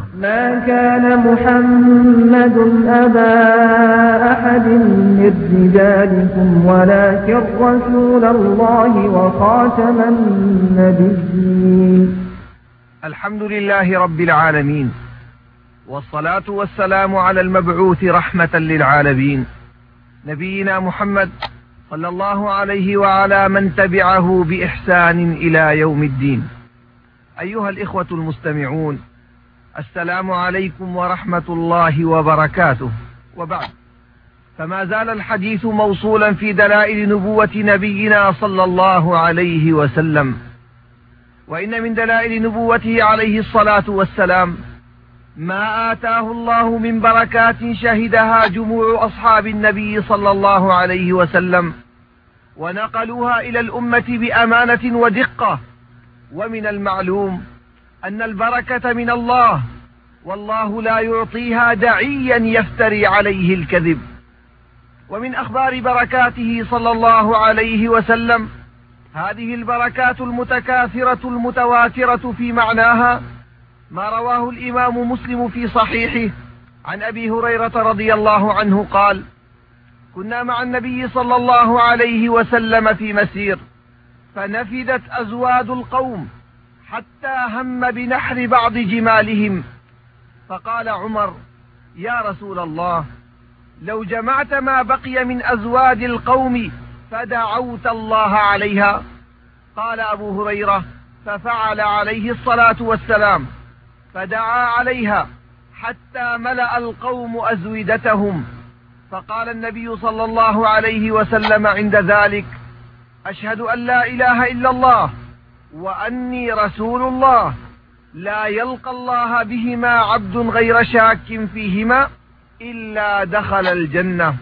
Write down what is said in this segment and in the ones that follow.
ما كان محمد أبا أحد من رجالكم ولكن رسول الله وخاتم النبيين. الحمد لله رب العالمين، والصلاة والسلام على المبعوث رحمة للعالمين نبينا محمد صلى الله عليه وعلى من تبعه بإحسان إلى يوم الدين. أيها الإخوة المستمعون، السلام عليكم ورحمة الله وبركاته. وبعد، فما زال الحديث موصولا في دلائل نبوة نبينا صلى الله عليه وسلم. وإن من دلائل نبوته عليه الصلاة والسلام ما آتاه الله من بركات شهدها جموع أصحاب النبي صلى الله عليه وسلم ونقلوها إلى الأمة بأمانة ودقة. ومن المعلوم أن البركة من الله، والله لا يعطيها داعيا يفتري عليه الكذب. ومن أخبار بركاته صلى الله عليه وسلم هذه البركات المتكاثرة المتواترة في معناها ما رواه الإمام مسلم في صحيحه عن أبي هريرة رضي الله عنه قال: كنا مع النبي صلى الله عليه وسلم في مسير، فنفدت أزواد القوم حتى هم بنحر بعض جمالهم، فقال عمر: يا رسول الله، لو جمعت ما بقي من أزواد القوم فدعوت الله عليها. قال أبو هريرة: ففعل عليه الصلاة والسلام، فدعا عليها حتى ملأ القوم أزودتهم. فقال النبي صلى الله عليه وسلم عند ذلك: أشهد أن لا إله إلا الله وأني رسول الله، لا يلقى الله بهما عبد غير شاك فيهما إلا دخل الجنة.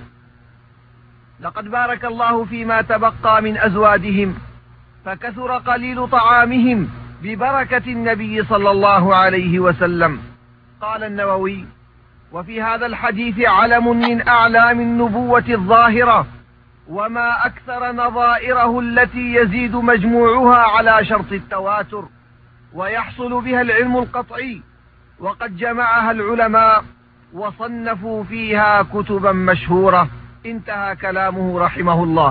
لقد بارك الله فيما تبقى من أزوادهم، فكثر قليل طعامهم ببركة النبي صلى الله عليه وسلم. قال النووي: وفي هذا الحديث علم من أعلام النبوة الظاهرة، وما أكثر نظائره التي يزيد مجموعها على شرط التواتر ويحصل بها العلم القطعي، وقد جمعها العلماء وصنفوا فيها كتبا مشهورة. انتهى كلامه رحمه الله.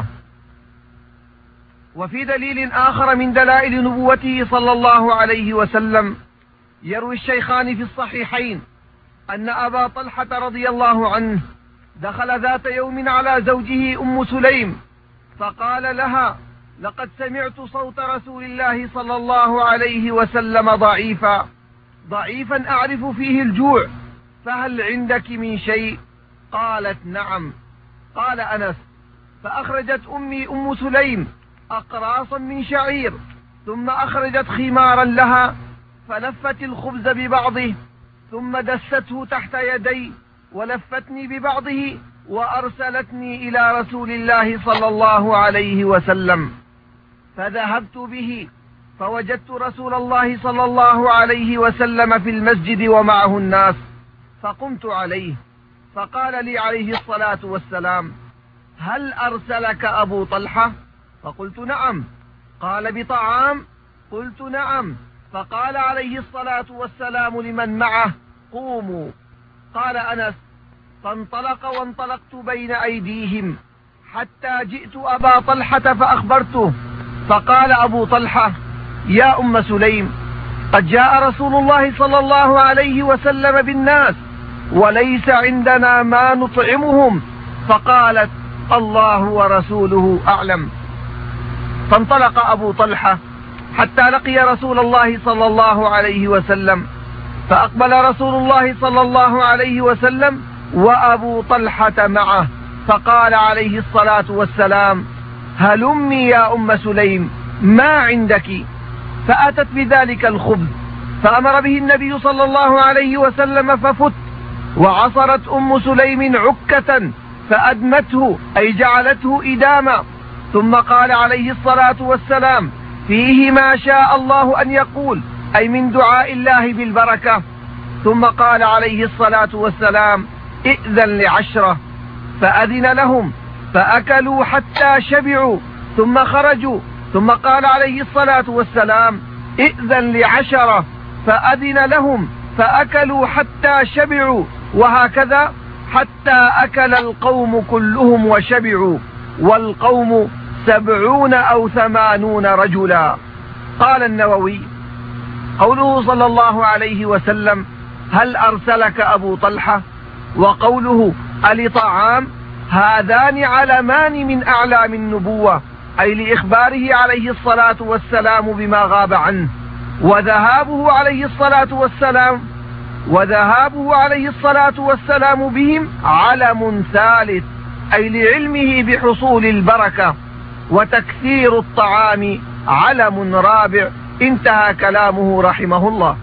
وفي دليل آخر من دلائل نبوته صلى الله عليه وسلم يروي الشيخان في الصحيحين أن أبا طلحة رضي الله عنه دخل ذات يوم على زوجه أم سليم، فقال لها: لقد سمعت صوت رسول الله صلى الله عليه وسلم ضعيفا أعرف فيه الجوع، فهل عندك من شيء؟ قالت: نعم. قال أنس: فأخرجت أمي أم سليم أقراصا من شعير، ثم أخرجت خمارا لها فلفت الخبز ببعضه، ثم دسته تحت يدي ولفتني ببعضه وأرسلتني إلى رسول الله صلى الله عليه وسلم، فذهبت به فوجدت رسول الله صلى الله عليه وسلم في المسجد ومعه الناس، فقمت عليه، فقال لي عليه الصلاة والسلام: هل أرسلك أبو طلحة؟ فقلت: نعم. قال: بطعام؟ قلت: نعم. فقال عليه الصلاة والسلام لمن معه: قوموا. قال أنس: فانطلق وانطلقت بين أيديهم حتى جئت أبا طلحة فأخبرته، فقال أبو طلحة: يا أم سليم، قد جاء رسول الله صلى الله عليه وسلم بالناس وليس عندنا ما نطعمهم. فقالت: الله ورسوله أعلم. فانطلق أبو طلحة حتى لقي رسول الله صلى الله عليه وسلم، فأقبل رسول الله صلى الله عليه وسلم وأبو طلحة معه، فقال عليه الصلاة والسلام: هلمي يا أم سليم، ما عندك؟ فأتت بذلك الخبز، فأمر به النبي صلى الله عليه وسلم ففت، وعصرت أم سليم عكة فأدمته، أي جعلته إداما، ثم قال عليه الصلاة والسلام: فيه ما شاء الله أن يقول، أي من دعاء الله بالبركة. ثم قال عليه الصلاة والسلام: ائذن ل10، فأذن لهم فأكلوا حتى شبعوا ثم خرجوا، ثم قال عليه الصلاة والسلام: ائذن ل10، فأذن لهم فأكلوا حتى شبعوا، وهكذا حتى أكل القوم كلهم وشبعوا، والقوم 70 أو 80 رجلا. قال النووي: قوله صلى الله عليه وسلم: هل أرسلك أبو طلحة؟ وقوله: ألطعام؟ هذان علمان من أعلام النبوة، أي لإخباره عليه الصلاة والسلام بما غاب عنه، وذهابه عليه الصلاة والسلام بهم علم ثالث، أي لعلمه بحصول البركة، وتكثير الطعام علم رابع. انتهى كلامه رحمه الله.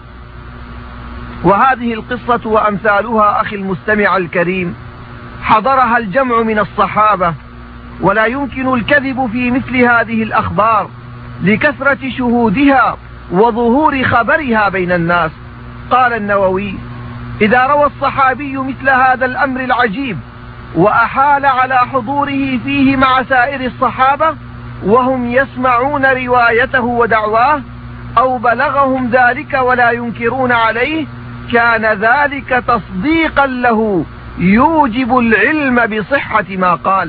وهذه القصة وأمثالها أخي المستمع الكريم حضرها الجمع من الصحابة، ولا يمكن الكذب في مثل هذه الأخبار لكثرة شهودها وظهور خبرها بين الناس. قال النووي: إذا روى الصحابي مثل هذا الأمر العجيب وأحال على حضوره فيه مع سائر الصحابة وهم يسمعون روايته ودعواه، أو بلغهم ذلك ولا ينكرون عليه، كان ذلك تصديقا له يوجب العلم بصحة ما قال.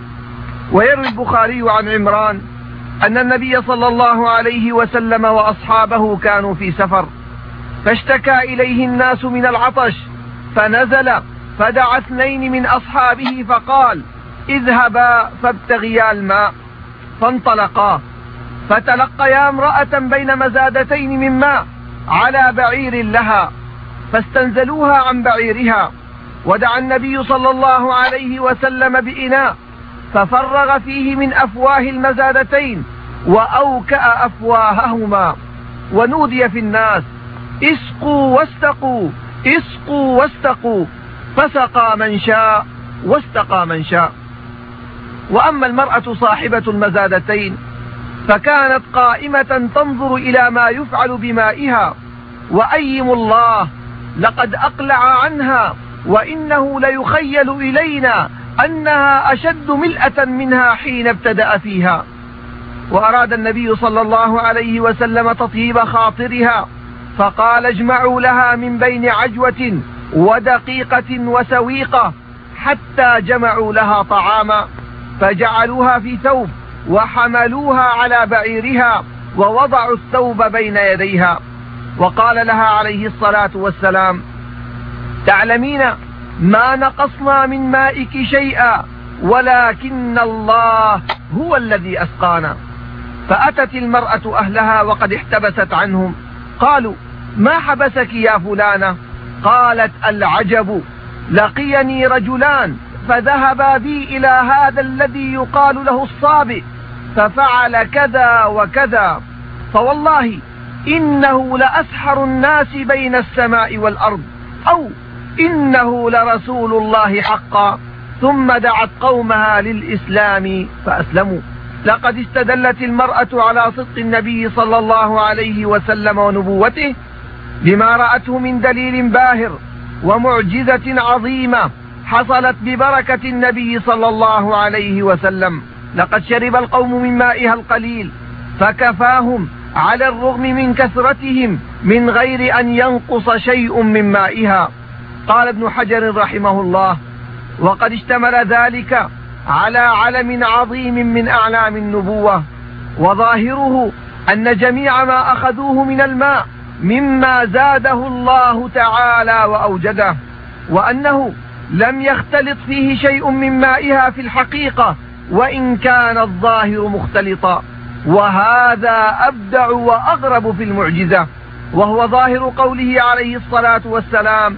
ويروي البخاري عن عمران أن النبي صلى الله عليه وسلم وأصحابه كانوا في سفر، فاشتكى إليه الناس من العطش، فنزل فدعا 2 من أصحابه فقال: اذهبا فابتغيا الماء. فانطلقا فتلقيا امرأة بين مزادتين من ماء على بعير لها، فاستنزلوها عن بعيرها، ودعا النبي صلى الله عليه وسلم بإناء ففرغ فيه من أفواه المزادتين وأوكأ أفواههما، ونودي في الناس: اسقوا واستقوا، اسقوا واستقوا، فسقى من شاء واستقى من شاء. وأما المرأة صاحبة المزادتين فكانت قائمة تنظر إلى ما يفعل بمائها، وأيم الله لقد أقلع عنها، وإنه ليخيل إلينا أنها أشد ملأة منها حين ابتدأ فيها. وأراد النبي صلى الله عليه وسلم تطيب خاطرها، فقال: اجمعوا لها من بين عجوة ودقيقة وسويقة، حتى جمعوا لها طعاما، فجعلوها في ثوب وحملوها على بعيرها ووضعوا الثوب بين يديها، وقال لها عليه الصلاة والسلام: تعلمين ما نقصنا من مائك شيئا، ولكن الله هو الذي أسقانا. فأتت المرأة أهلها وقد احتبست عنهم، قالوا: ما حبسك يا فلانة؟ قالت: العجب، لقيني رجلان فذهبا بي إلى هذا الذي يقال له الصابئ، ففعل كذا وكذا، فوالله إنه لأسحر الناس بين السماء والأرض، أو إنه لرسول الله حقا. ثم دعت قومها للإسلام فأسلموا. لقد استدلت المرأة على صدق النبي صلى الله عليه وسلم ونبوته بما رأته من دليل باهر ومعجزة عظيمة حصلت ببركة النبي صلى الله عليه وسلم. لقد شرب القوم من مائها القليل فكفاهم على الرغم من كثرتهم من غير أن ينقص شيء من مائها. قال ابن حجر رحمه الله: وقد اشتمل ذلك على علم عظيم من أعلام النبوة، وظاهره أن جميع ما أخذوه من الماء مما زاده الله تعالى وأوجده، وأنه لم يختلط فيه شيء من مائها في الحقيقة، وإن كان الظاهر مختلطا. وهذا أبدع وأغرب في المعجزة، وهو ظاهر قوله عليه الصلاة والسلام: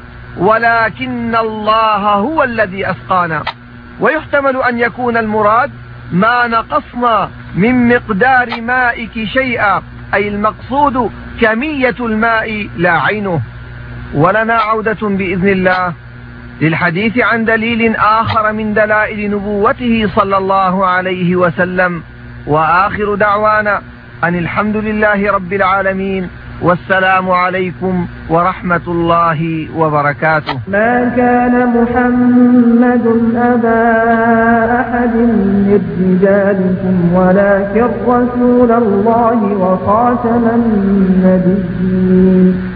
ولكن الله هو الذي أسقانا. ويحتمل أن يكون المراد ما نقصنا من مقدار مائك شيئا، أي المقصود كمية الماء لا عينه. ولنا عودة بإذن الله للحديث عن دليل آخر من دلائل نبوته صلى الله عليه وسلم. وآخر دعوانا أن الحمد لله رب العالمين، والسلام عليكم ورحمة الله وبركاته. ما كان محمد أبا أحد من رجالكم ولكن رسول الله وخاتم النبيين.